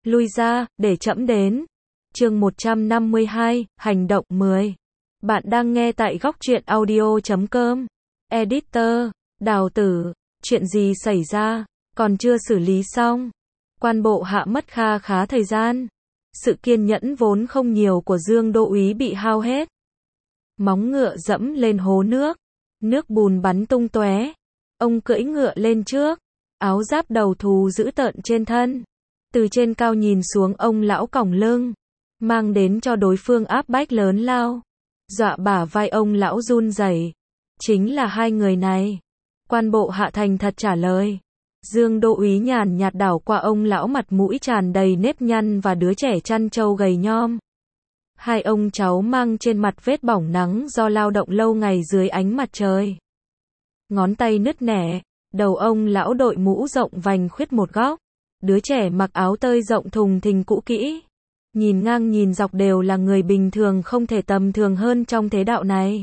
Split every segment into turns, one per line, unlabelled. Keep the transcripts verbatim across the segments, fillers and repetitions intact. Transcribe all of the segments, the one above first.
lui ra, để trẫm đến. Chương một trăm năm mươi hai, hành động mười. Bạn đang nghe tại góc truyện audio chấm com. Editor, Đào Tử, chuyện gì xảy ra, còn chưa xử lý xong. Quan bộ hạ mất kha khá thời gian. Sự kiên nhẫn vốn không nhiều của Dương Đô úy bị hao hết. Móng ngựa dẫm lên hố nước, nước bùn bắn tung tóe. Ông cưỡi ngựa lên trước, áo giáp đầu thù dữ tợn trên thân. Từ trên cao nhìn xuống ông lão còng lưng, mang đến cho đối phương áp bách lớn lao. Dọa bả vai ông lão run rẩy. Chính là hai người này. Quan bộ hạ thành thật trả lời. Dương Đô úy nhàn nhạt đảo qua ông lão mặt mũi tràn đầy nếp nhăn và đứa trẻ chăn trâu gầy nhom. Hai ông cháu mang trên mặt vết bỏng nắng do lao động lâu ngày dưới ánh mặt trời. Ngón tay nứt nẻ, đầu ông lão đội mũ rộng vành khuyết một góc. Đứa trẻ mặc áo tơi rộng thùng thình cũ kỹ. Nhìn ngang nhìn dọc đều là người bình thường không thể tầm thường hơn trong thế đạo này.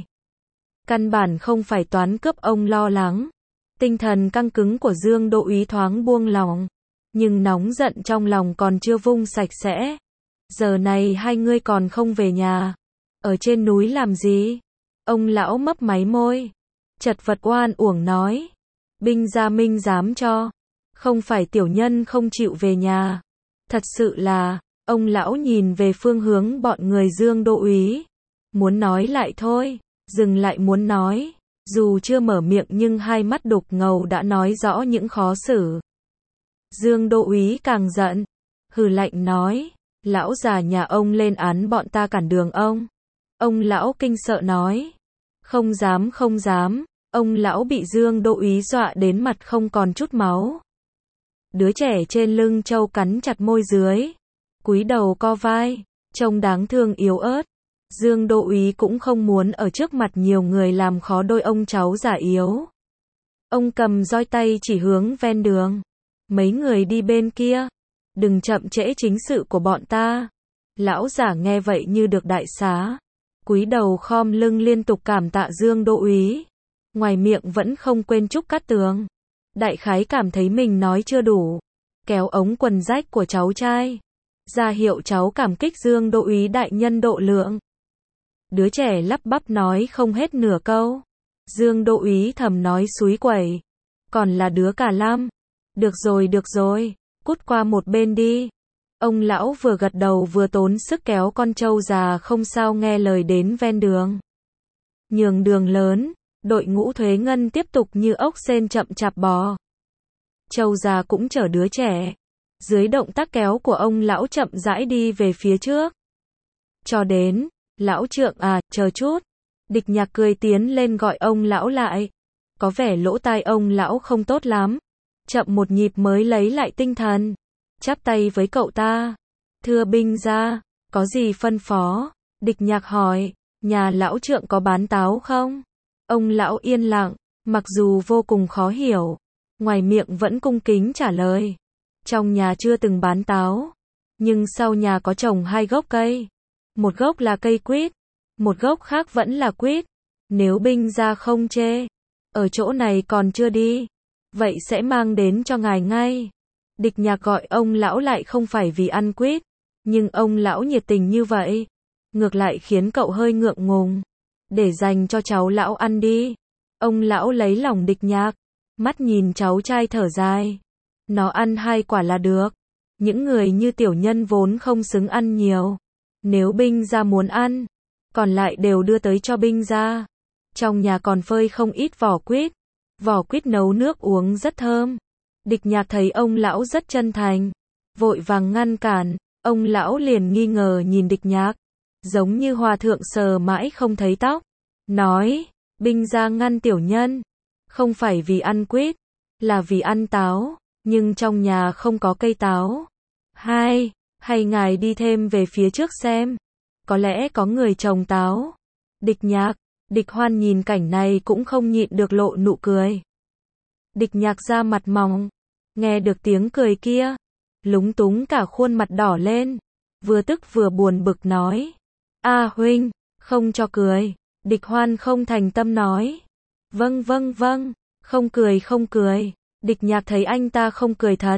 Căn bản không phải toán cướp ông lo lắng. Tinh thần căng cứng của Dương Đô úy thoáng buông lòng. Nhưng nóng giận trong lòng còn chưa vung sạch sẽ. Giờ này hai ngươi còn không về nhà. Ở trên núi làm gì? Ông lão mấp máy môi. Chật vật oan uổng nói. Binh gia minh dám cho. Không phải tiểu nhân không chịu về nhà. Thật sự là, ông lão nhìn về phương hướng bọn người Dương Đô úy. Muốn nói lại thôi, dừng lại muốn nói. Dù chưa mở miệng nhưng hai mắt đục ngầu đã nói rõ những khó xử. Dương Đô úy càng giận. Hừ lạnh nói. Lão già nhà ông lên án bọn ta cản đường ông. Ông lão kinh sợ nói. Không dám không dám. Ông lão bị Dương Đô úy dọa đến mặt không còn chút máu. Đứa trẻ trên lưng trâu cắn chặt môi dưới. Cúi đầu co vai. Trông đáng thương yếu ớt. Dương Đô úy cũng không muốn ở trước mặt nhiều người làm khó đôi ông cháu già yếu. Ông cầm roi tay chỉ hướng ven đường. Mấy người đi bên kia. Đừng chậm trễ chính sự của bọn ta. Lão giả nghe vậy như được đại xá. Cúi đầu khom lưng liên tục cảm tạ Dương Đô úy. Ngoài miệng vẫn không quên chúc Cát Tường. Đại khái cảm thấy mình nói chưa đủ. Kéo ống quần rách của cháu trai. Ra hiệu cháu cảm kích Dương Đô úy đại nhân độ lượng. Đứa trẻ lắp bắp nói không hết nửa câu. Dương Đô úy thầm nói xúi quẩy. Còn là đứa cả lăm. Được rồi được rồi. Cút qua một bên đi. Ông lão vừa gật đầu vừa tốn sức kéo con trâu già không sao nghe lời đến ven đường. Nhường đường lớn, đội ngũ thuế ngân tiếp tục như ốc sên chậm chạp bò. Trâu già cũng chở đứa trẻ. Dưới động tác kéo của ông lão chậm rãi đi về phía trước. Cho đến, lão trượng à, chờ chút. Địch Nhạc cười tiến lên gọi ông lão lại. Có vẻ lỗ tai ông lão không tốt lắm. Chậm một nhịp mới lấy lại tinh thần. Chắp tay với cậu ta. Thưa binh gia, có gì phân phó? Địch Nhạc hỏi, nhà lão trượng có bán táo không? Ông lão yên lặng, mặc dù vô cùng khó hiểu. Ngoài miệng vẫn cung kính trả lời. Trong nhà chưa từng bán táo. Nhưng sau nhà có trồng hai gốc cây. Một gốc là cây quýt. Một gốc khác vẫn là quýt. Nếu binh gia không chê. Ở chỗ này còn chưa đi. Vậy sẽ mang đến cho ngài ngay. Địch Nhạc gọi ông lão lại không phải vì ăn quýt. Nhưng ông lão nhiệt tình như vậy. Ngược lại khiến cậu hơi ngượng ngùng. Để dành cho cháu lão ăn đi. Ông lão lấy lòng Địch Nhạc. Mắt nhìn cháu trai thở dài. Nó ăn hai quả là được. Những người như tiểu nhân vốn không xứng ăn nhiều. Nếu binh gia muốn ăn. Còn lại đều đưa tới cho binh gia. Trong nhà còn phơi không ít vỏ quýt. Vỏ quýt nấu nước uống rất thơm. Địch Nhạc thấy ông lão rất chân thành. Vội vàng ngăn cản. Ông lão liền nghi ngờ nhìn Địch Nhạc. Giống như hòa thượng sờ mãi không thấy tóc. Nói, binh gia ngăn tiểu nhân. Không phải vì ăn quýt. Là vì ăn táo. Nhưng trong nhà không có cây táo. Hai, hay ngài đi thêm về phía trước xem. Có lẽ có người trồng táo. Địch Nhạc, Địch Hoan nhìn cảnh này cũng không nhịn được lộ nụ cười. Địch Nhạc ra mặt mỏng. Nghe được tiếng cười kia. Lúng túng cả khuôn mặt đỏ lên. Vừa tức vừa buồn bực nói. A huynh, không cho cười. Địch Hoan không thành tâm nói. Vâng vâng vâng, không cười không cười. Địch Nhạc thấy anh ta không cười thật.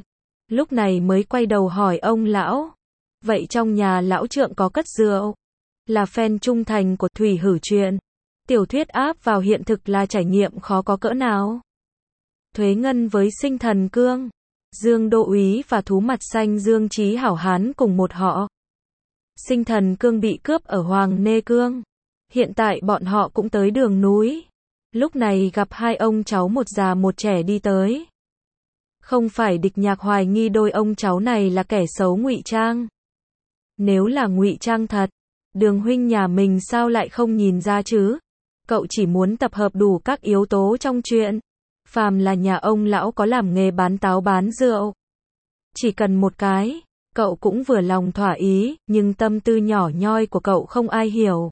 lúc này mới quay đầu hỏi ông lão. Vậy trong nhà lão trượng có cất rượu? Là fan trung thành của Thủy Hử Truyện. Tiểu thuyết áp vào hiện thực là trải nghiệm khó có cỡ nào. Thuế Ngân với Sinh Thần Cương, Dương Đô Úy và thú mặt xanh Dương Chí Hảo Hán cùng một họ. Sinh Thần Cương bị cướp ở Hoàng Nê Cương. Hiện tại bọn họ cũng tới đường núi. Lúc này gặp hai ông cháu một già một trẻ đi tới. Không phải Địch Nhạc hoài nghi đôi ông cháu này là kẻ xấu ngụy trang. Nếu là ngụy trang thật, Đường huynh nhà mình sao lại không nhìn ra chứ? Cậu chỉ muốn tập hợp đủ các yếu tố trong chuyện. Phàm là nhà ông lão có làm nghề bán táo bán rượu. Chỉ cần một cái, cậu cũng vừa lòng thỏa ý, nhưng tâm tư nhỏ nhoi của cậu không ai hiểu.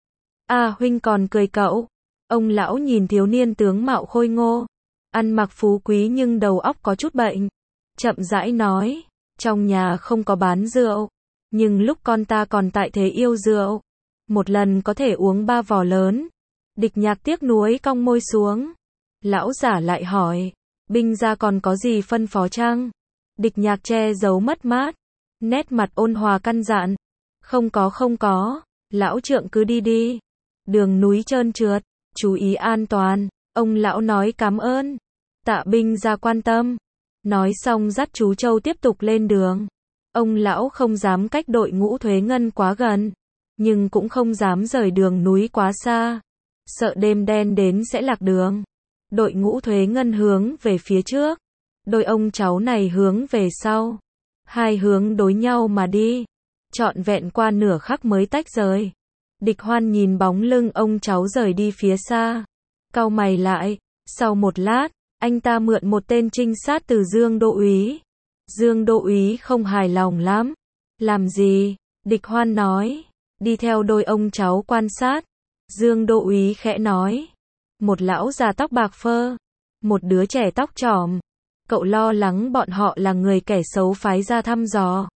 À huynh còn cười cậu. Ông lão nhìn thiếu niên tướng mạo khôi ngô, ăn mặc phú quý nhưng đầu óc có chút bệnh. Chậm rãi nói, trong nhà không có bán rượu, nhưng lúc con ta còn tại thế yêu rượu, một lần có thể uống ba vò lớn. Địch Nhạc tiếc nuối cong môi xuống. Lão giả lại hỏi, binh gia còn có gì phân phó chăng? Địch Nhạc che giấu mất mát, nét mặt ôn hòa căn dặn. Không có không có, lão trượng cứ đi đi. Đường núi trơn trượt, chú ý an toàn. Ông lão nói cảm ơn. Tạ binh gia quan tâm. Nói xong dắt chú Châu tiếp tục lên đường. Ông lão không dám cách đội ngũ Thuế Ngân quá gần, nhưng cũng không dám rời đường núi quá xa, sợ đêm đen đến sẽ lạc đường. Đội ngũ Thuế Ngân hướng về phía trước, đôi ông cháu này hướng về sau. Hai hướng đối nhau mà đi, trọn vẹn qua nửa khắc mới tách rời. Địch Hoan nhìn bóng lưng ông cháu rời đi phía xa, cau mày lại. Sau một lát, anh ta mượn một tên trinh sát từ Dương Đô Úy. Dương Đô Úy không hài lòng lắm. Làm gì? Địch Hoan nói. Đi theo đôi ông cháu quan sát. Dương Đô Úy khẽ nói. Một lão già tóc bạc phơ, một đứa trẻ tóc trỏm. Cậu lo lắng bọn họ là người kẻ xấu phái ra thăm dò.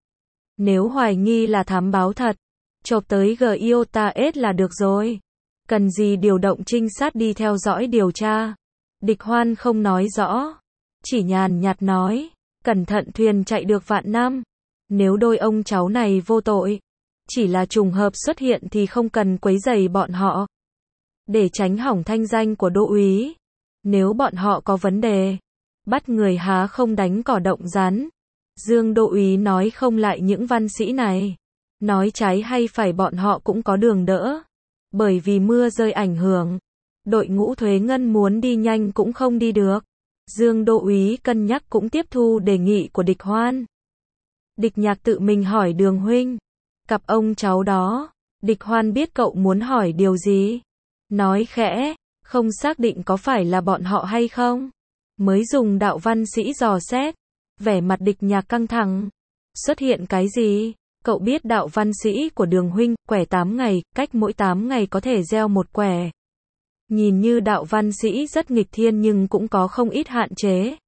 Nếu hoài nghi là thám báo thật, chộp tới Giota-S là được rồi. Cần gì điều động trinh sát đi theo dõi điều tra? Địch Hoan không nói rõ, chỉ nhàn nhạt nói. Cẩn thận thuyền chạy được vạn năm. Nếu đôi ông cháu này vô tội, chỉ là trùng hợp xuất hiện thì không cần quấy rầy bọn họ. Để tránh hỏng thanh danh của Đô Úy. Nếu bọn họ có vấn đề, bắt người há không đánh cỏ động rắn. Dương Đô Úy nói không lại những văn sĩ này. Nói trái hay phải bọn họ cũng có đường đỡ. Bởi vì mưa rơi ảnh hưởng, đội ngũ Thuế Ngân muốn đi nhanh cũng không đi được. Dương Đô Úy cân nhắc cũng tiếp thu đề nghị của Địch Hoan. Địch Nhạc tự mình hỏi Đường huynh, cặp ông cháu đó, Địch Hoan biết cậu muốn hỏi điều gì. Nói khẽ, không xác định có phải là bọn họ hay không. Mới dùng đạo văn sĩ dò xét. Vẻ mặt Địch Nhạc căng thẳng. Xuất hiện cái gì? Cậu biết đạo văn sĩ của Đường huynh, quẻ tám ngày, cách mỗi tám ngày có thể gieo một quẻ. Nhìn như đạo văn sĩ rất nghịch thiên nhưng cũng có không ít hạn chế.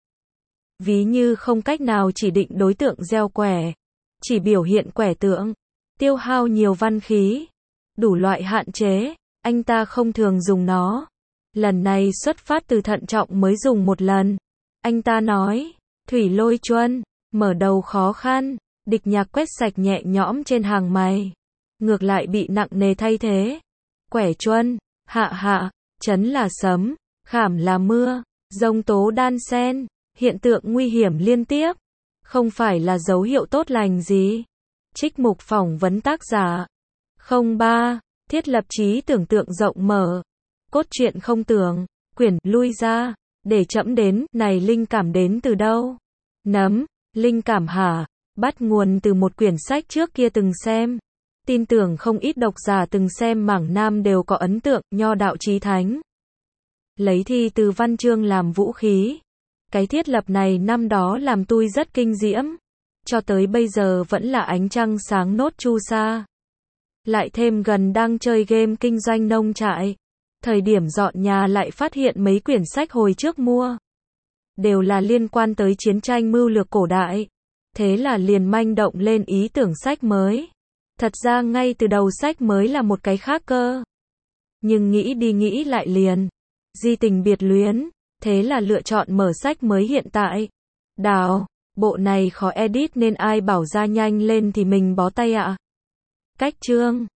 Ví như không cách nào chỉ định đối tượng gieo quẻ, chỉ biểu hiện quẻ tượng, tiêu hao nhiều văn khí, đủ loại hạn chế, anh ta không thường dùng nó. Lần này xuất phát từ thận trọng mới dùng một lần. Anh ta nói, Thủy Lôi Chuân, mở đầu khó khăn. Địch Nhạc quét sạch nhẹ nhõm trên hàng mày, ngược lại bị nặng nề thay thế. Quẻ chuân, hạ hạ, chấn là sấm, khảm là mưa, giông tố đan xen, hiện tượng nguy hiểm liên tiếp, không phải là dấu hiệu tốt lành gì. Trích mục phỏng vấn tác giả. không ba. Thiết lập trí tưởng tượng rộng mở. Cốt truyện không tưởng, quyển, lui ra, để chậm đến, này linh cảm đến từ đâu? Nấm, linh cảm hả? Bắt nguồn từ một quyển sách trước kia từng xem. Tin tưởng không ít độc giả từng xem mảng Nam đều có ấn tượng, Nho đạo chí thánh. Lấy thi từ văn chương làm vũ khí. Cái thiết lập này năm đó làm tôi rất kinh diễm. Cho tới bây giờ vẫn là ánh trăng sáng nốt chu sa. Lại thêm gần đang chơi game kinh doanh nông trại. Thời điểm dọn nhà lại phát hiện mấy quyển sách hồi trước mua. Đều là liên quan tới chiến tranh mưu lược cổ đại. Thế là liền manh động lên ý tưởng sách mới. Thật ra ngay từ đầu sách mới là một cái khác cơ. Nhưng nghĩ đi nghĩ lại liền. Di tình biệt luyến. Thế là lựa chọn mở sách mới hiện tại. Đào, Bộ này khó edit nên ai bảo ra nhanh lên thì mình bó tay ạ. Cách chương